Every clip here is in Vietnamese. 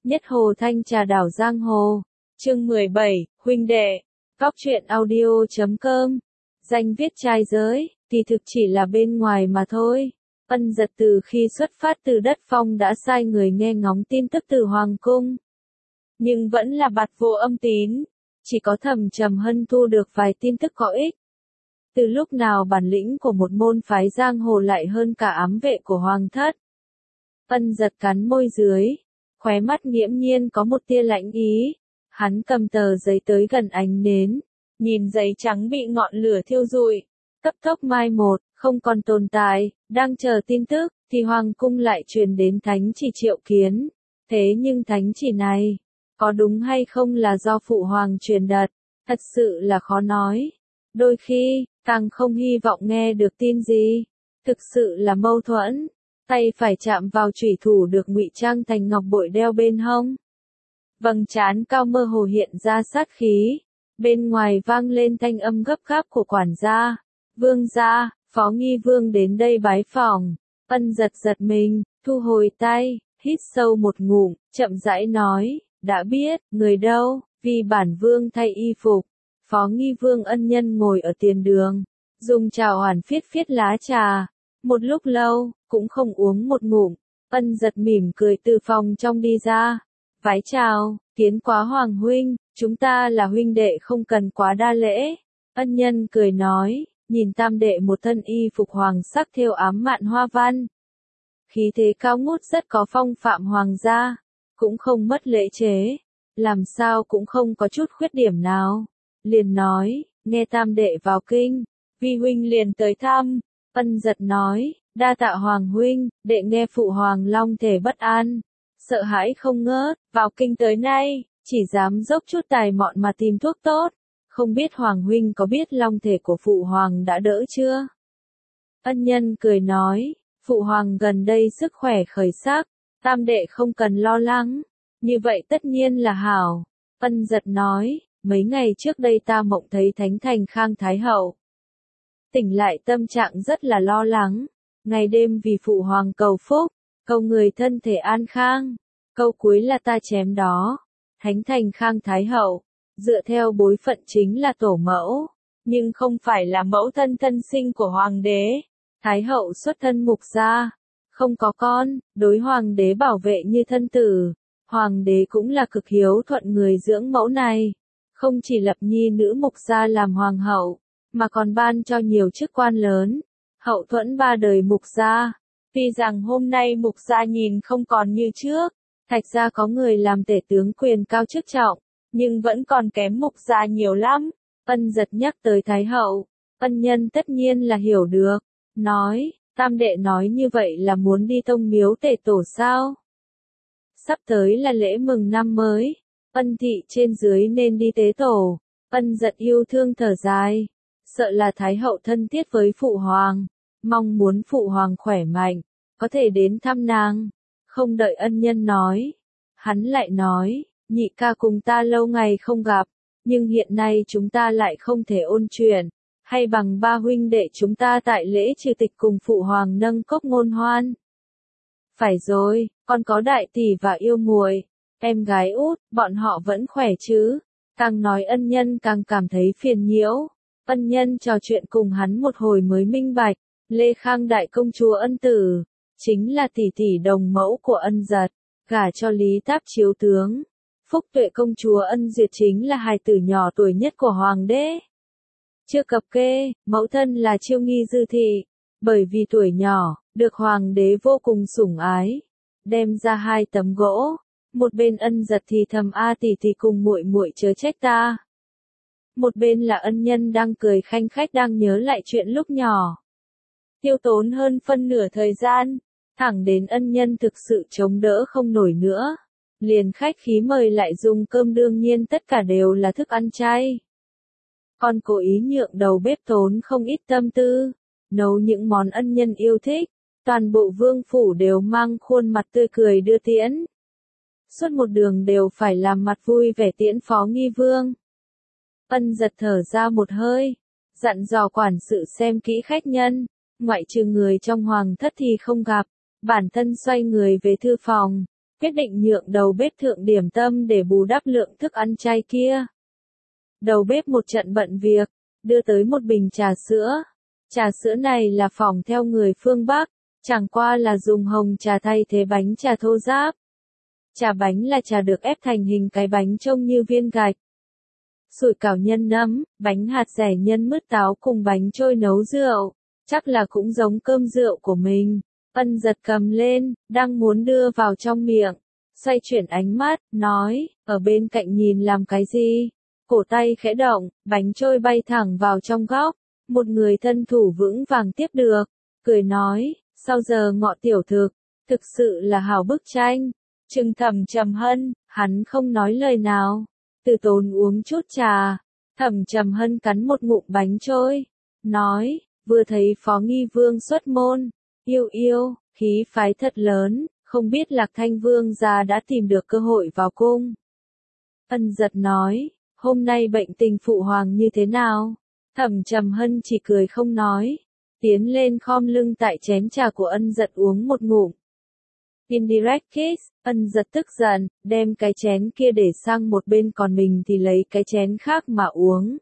Nhất Hồ Thanh Trà Đảo Giang Hồ. Chương 17, huynh đệ. Góc truyện audio.com. Danh viết trai giới, thì thực chỉ là bên ngoài mà thôi. Ân Giật từ khi xuất phát từ đất phong đã sai người nghe ngóng tin tức từ Hoàng Cung. Nhưng vẫn là bạt vô âm tín, chỉ có Thẩm Trầm Hân thu được vài tin tức có ích. Từ lúc nào bản lĩnh của một môn phái giang hồ lại hơn cả ám vệ của Hoàng thất? Ân Giật cắn môi dưới, khóe mắt nghiễm nhiên có một tia lạnh ý. Hắn cầm tờ giấy tới gần ánh nến, nhìn giấy trắng bị ngọn lửa thiêu rụi, cấp tốc mai một, không còn tồn tại, đang chờ tin tức, thì Hoàng Cung lại truyền đến thánh chỉ triệu kiến. Thế nhưng thánh chỉ này, có đúng hay không là do Phụ Hoàng truyền đặt, thật sự là khó nói. Đôi khi, càng không hy vọng nghe được tin gì, thực sự là mâu thuẫn. Tay phải chạm vào chủy thủ được ngụy trang thành ngọc bội đeo bên hông. Vầng trán cao mơ hồ hiện ra sát khí. Bên ngoài vang lên thanh âm gấp gáp của quản gia. Vương gia, Phó Nghi Vương đến đây bái phỏng. Ân Giật giật mình, thu hồi tay, hít sâu một ngụm, chậm rãi nói, đã biết, người đâu, vì bản vương thay y phục. Phó Nghi Vương ân nhân ngồi ở tiền đường, dùng trào hoàn phiết phiết lá trà. Một lúc lâu, cũng không uống một ngụm. Ân Giật mỉm cười từ phòng trong đi ra. Vái chào, tiến quá Hoàng huynh, chúng ta là huynh đệ không cần quá đa lễ. Ân nhân cười nói, nhìn tam đệ một thân y phục hoàng sắc thêu ám mạn hoa văn. Khí thế cao ngút rất có phong phạm hoàng gia, cũng không mất lễ chế, làm sao cũng không có chút khuyết điểm nào. Liền nói, nghe tam đệ vào kinh, vi huynh liền tới thăm. Ân Giật nói, đa tạ Hoàng huynh, đệ nghe Phụ Hoàng long thể bất an, sợ hãi không ngớt, vào kinh tới nay, chỉ dám dốc chút tài mọn mà tìm thuốc tốt. Không biết Hoàng huynh có biết long thể của Phụ Hoàng đã đỡ chưa? Ân nhân cười nói, Phụ Hoàng gần đây sức khỏe khởi sắc, tam đệ không cần lo lắng, như vậy tất nhiên là hảo. Ân Giật nói, mấy ngày trước đây ta mộng thấy Thánh Thành Khang Thái Hậu. Tỉnh lại tâm trạng rất là lo lắng, ngày đêm vì Phụ Hoàng cầu phúc, cầu người thân thể an khang, câu cuối là ta chém đó. Thánh Thành Khang Thái Hậu, dựa theo bối phận chính là tổ mẫu, nhưng không phải là mẫu thân thân sinh của Hoàng đế. Thái Hậu xuất thân mục gia, không có con, đối Hoàng đế bảo vệ như thân tử. Hoàng đế cũng là cực hiếu thuận người dưỡng mẫu này, không chỉ lập nhi nữ mục gia làm hoàng hậu, mà còn ban cho nhiều chức quan lớn, hậu thuẫn 3 đời mục gia. Tuy rằng hôm nay mục gia nhìn không còn như trước, Thạch gia có người làm tể tướng quyền cao chức trọng, nhưng vẫn còn kém mục gia nhiều lắm. Ân Giật nhắc tới Thái Hậu, ân nhân tất nhiên là hiểu được, nói, tam đệ nói như vậy là muốn đi tông miếu tể tổ sao? Sắp tới là lễ mừng năm mới, Ân thị trên dưới nên đi tế tổ. Ân Giật yêu thương thở dài, sợ là Thái Hậu thân thiết với Phụ Hoàng, mong muốn Phụ Hoàng khỏe mạnh, có thể đến thăm nàng. Không đợi ân nhân nói, hắn lại nói, nhị ca cùng ta lâu ngày không gặp, nhưng hiện nay chúng ta lại không thể ôn chuyện, hay bằng ba huynh đệ chúng ta tại lễ trừ tịch cùng Phụ Hoàng nâng cốc ngôn hoan. Phải rồi, con có đại tỷ và yêu muội, em gái út, bọn họ vẫn khỏe chứ? Càng nói ân nhân càng cảm thấy phiền nhiễu. Ân nhân trò chuyện cùng hắn một hồi mới minh bạch, Lê Khang đại công chúa Ân Tử, chính là tỷ tỷ đồng mẫu của Ân Giật, gả cho Lý Táp chiếu tướng. Phúc Tuệ công chúa Ân Duyệt chính là hài tử nhỏ tuổi nhất của Hoàng đế. Chưa cập kê, mẫu thân là Chiêu Nghi Dư thị, bởi vì tuổi nhỏ, được Hoàng đế vô cùng sủng ái, đem ra 2 tấm gỗ. Một bên Ân Giật thì thầm a tỷ tỷ cùng muội muội chớ trách ta. Một bên là ân nhân đang cười khanh khách đang nhớ lại chuyện lúc nhỏ. Tiêu tốn hơn phân nửa thời gian, thẳng đến ân nhân thực sự chống đỡ không nổi nữa. Liền khách khí mời lại dùng cơm, đương nhiên tất cả đều là thức ăn chay. Còn cố ý nhượng đầu bếp tốn không ít tâm tư, nấu những món ân nhân yêu thích. Toàn bộ vương phủ đều mang khuôn mặt tươi cười đưa tiễn. Suốt một đường đều phải làm mặt vui vẻ tiễn Phó Nghi Vương. Ân Giật thở ra một hơi, dặn dò quản sự xem kỹ khách nhân, ngoại trừ người trong hoàng thất thì không gặp, bản thân xoay người về thư phòng, quyết định nhượng đầu bếp thượng điểm tâm để bù đắp lượng thức ăn chay kia. Đầu bếp một trận bận việc, đưa tới một bình trà sữa. Trà sữa này là phỏng theo người phương Bắc, chẳng qua là dùng hồng trà thay thế bánh trà thô ráp. Trà bánh là trà được ép thành hình cái bánh trông như viên gạch. Sủi cảo nhân nấm, bánh hạt dẻ nhân mứt táo cùng bánh trôi nấu rượu, chắc là cũng giống cơm rượu của mình. Ân giật cầm lên, đang muốn đưa vào trong miệng, xoay chuyển ánh mắt, nói, ở bên cạnh nhìn làm cái gì? Cổ tay khẽ động, bánh trôi bay thẳng vào trong góc, một người thân thủ vững vàng tiếp được, cười nói, sau giờ ngọ tiểu thực sự là hảo bức tranh. Trừng Thẩm Trầm Hân, hắn không nói lời nào, từ tốn uống chút trà. Thẩm Trầm Hân cắn một ngụm bánh trôi, nói, vừa thấy Phó Nghi Vương xuất môn, yêu, khí phái thật lớn, không biết Lạc Thanh Vương gia đã tìm được cơ hội vào cung. Ân giật nói, hôm nay bệnh tình phụ hoàng như thế nào? Thẩm Trầm Hân chỉ cười không nói, tiến lên khom lưng tại chén trà của ân giật uống một ngụm. Indirect kiss, ân giật tức giận, đem cái chén kia để sang một bên còn mình thì lấy cái chén khác mà uống.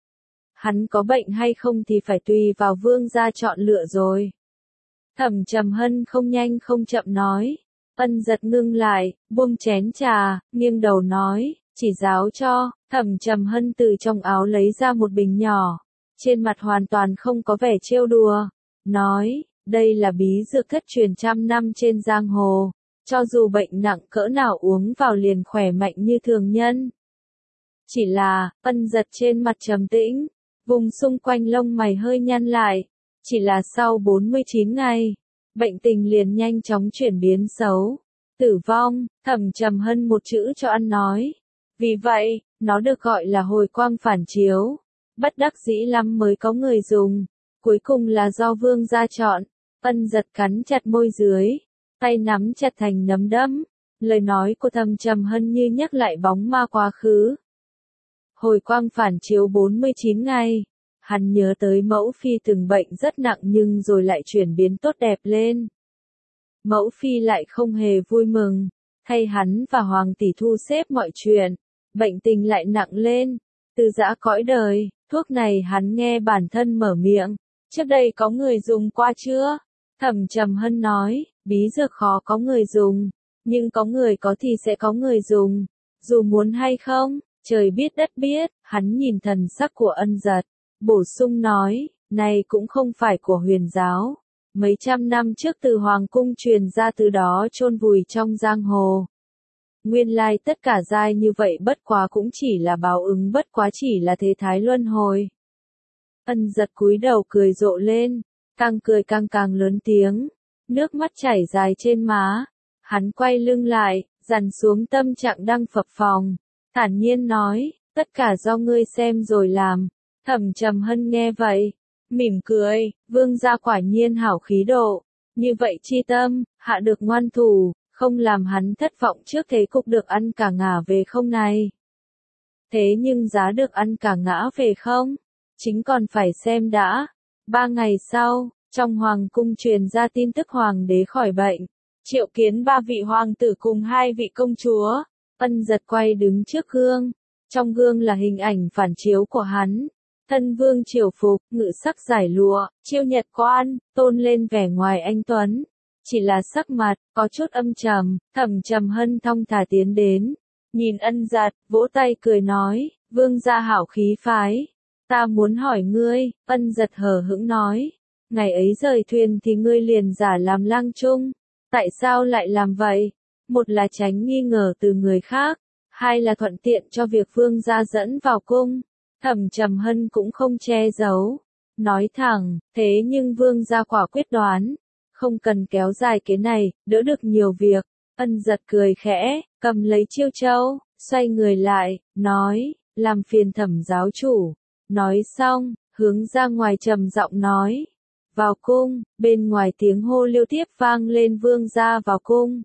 Hắn có bệnh hay không thì phải tùy vào vương gia chọn lựa rồi. Thẩm Trầm Hân không nhanh không chậm nói. Ân giật ngưng lại, buông chén trà, nghiêng đầu nói, chỉ giáo cho. Thẩm Trầm Hân từ trong áo lấy ra một bình nhỏ, trên mặt hoàn toàn không có vẻ trêu đùa, nói, đây là bí dược thất truyền trăm năm trên giang hồ, cho dù bệnh nặng cỡ nào uống vào liền khỏe mạnh như thường nhân. Chỉ là, ân giật trên mặt trầm tĩnh, vùng xung quanh lông mày hơi nhăn lại, chỉ là sau 49 ngày, bệnh tình liền nhanh chóng chuyển biến xấu, tử vong. Thẩm Trầm Hân một chữ cho ăn nói. Vì vậy, nó được gọi là hồi quang phản chiếu. Bất đắc dĩ lắm mới có người dùng. Cuối cùng là do vương gia chọn. Ân giật cắn chặt môi dưới, tay nắm chặt thành nắm đấm. Lời nói của Thẩm Trầm Hân như nhắc lại bóng ma quá khứ. Hồi quang phản chiếu 49 ngày. Hắn nhớ tới mẫu phi từng bệnh rất nặng nhưng rồi lại chuyển biến tốt đẹp lên. Mẫu phi lại không hề vui mừng, thay hắn và hoàng tỷ thu xếp mọi chuyện, bệnh tình lại nặng lên, từ giã cõi đời. Thuốc này hắn nghe bản thân mở miệng, trước đây có người dùng qua chưa? Thẩm Trầm Hân nói, bí dược khó có người dùng, nhưng có người có thì sẽ có người dùng, dù muốn hay không, trời biết đất biết. Hắn nhìn thần sắc của ân giật, bổ sung nói, này cũng không phải của huyền giáo. Mấy trăm năm trước từ hoàng cung truyền ra từ đó chôn vùi trong giang hồ. Nguyên lai tất cả giai như vậy bất quá cũng chỉ là báo ứng, bất quá chỉ là thế thái luân hồi. Ân giật cúi đầu cười rộ lên, càng cười càng lớn tiếng, nước mắt chảy dài trên má. Hắn quay lưng lại, dằn xuống tâm trạng đang phập phồng, thản nhiên nói, tất cả do ngươi xem rồi làm. Thẩm Trầm Hân nghe vậy, mỉm cười, vương gia quả nhiên hảo khí độ, như vậy chi tâm, hạ được ngoan thủ, không làm hắn thất vọng trước thế cục được ăn cả ngả về không này. Thế nhưng giá được ăn cả ngã về không, chính còn phải xem đã. 3 ngày sau, trong hoàng cung truyền ra tin tức hoàng đế khỏi bệnh, triệu kiến 3 vị hoàng tử cùng 2 vị công chúa. Ân giật quay đứng trước gương, trong gương là hình ảnh phản chiếu của hắn. Thân vương triều phục, ngự sắc giải lụa, chiêu nhật quan, tôn lên vẻ ngoài anh tuấn. Chỉ là sắc mặt, có chút âm trầm. Thẩm Trầm Hân thong thả tiến đến, nhìn ân giật, vỗ tay cười nói, vương gia hảo khí phái. Ta muốn hỏi ngươi. Ân giật hờ hững nói, ngày ấy rời thuyền thì ngươi liền giả làm lang trung. Tại sao lại làm vậy? Một là tránh nghi ngờ từ người khác, hai là thuận tiện cho việc vương gia dẫn vào cung. Thẩm Trầm Hân cũng không che giấu, nói thẳng, thế nhưng vương gia quả quyết đoán, không cần kéo dài cái này, đỡ được nhiều việc. Ân giật cười khẽ, cầm lấy chiêu châu, xoay người lại, nói, làm phiền Thẩm giáo chủ. Nói xong, hướng ra ngoài trầm giọng nói, vào cung. Bên ngoài tiếng hô liêu tiếp vang lên, vương gia vào cung.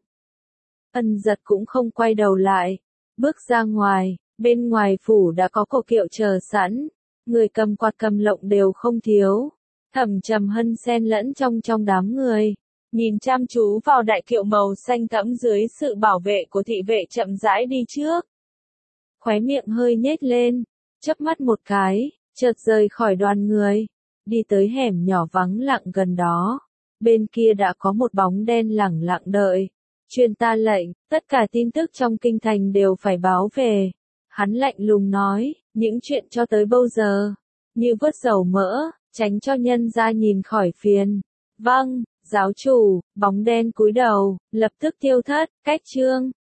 Ân giật cũng không quay đầu lại, bước ra ngoài. Bên ngoài phủ đã có cổ kiệu chờ sẵn, người cầm quạt cầm lộng đều không thiếu. Thẩm Trầm Hân xen lẫn trong đám người, nhìn chăm chú vào đại kiệu màu xanh thẫm dưới sự bảo vệ của thị vệ chậm rãi đi trước. Khóe miệng hơi nhếch lên, chớp mắt một cái, chợt rời khỏi đoàn người, đi tới hẻm nhỏ vắng lặng gần đó. Bên kia đã có một bóng đen lẳng lặng đợi. Truyền ta lệnh, tất cả tin tức trong kinh thành đều phải báo về. Hắn lạnh lùng nói, những chuyện cho tới bao giờ, như vớt dầu mỡ, tránh cho nhân ra nhìn khỏi phiền. Vâng, giáo chủ, bóng đen cúi đầu, lập tức tiêu thất, cách chương.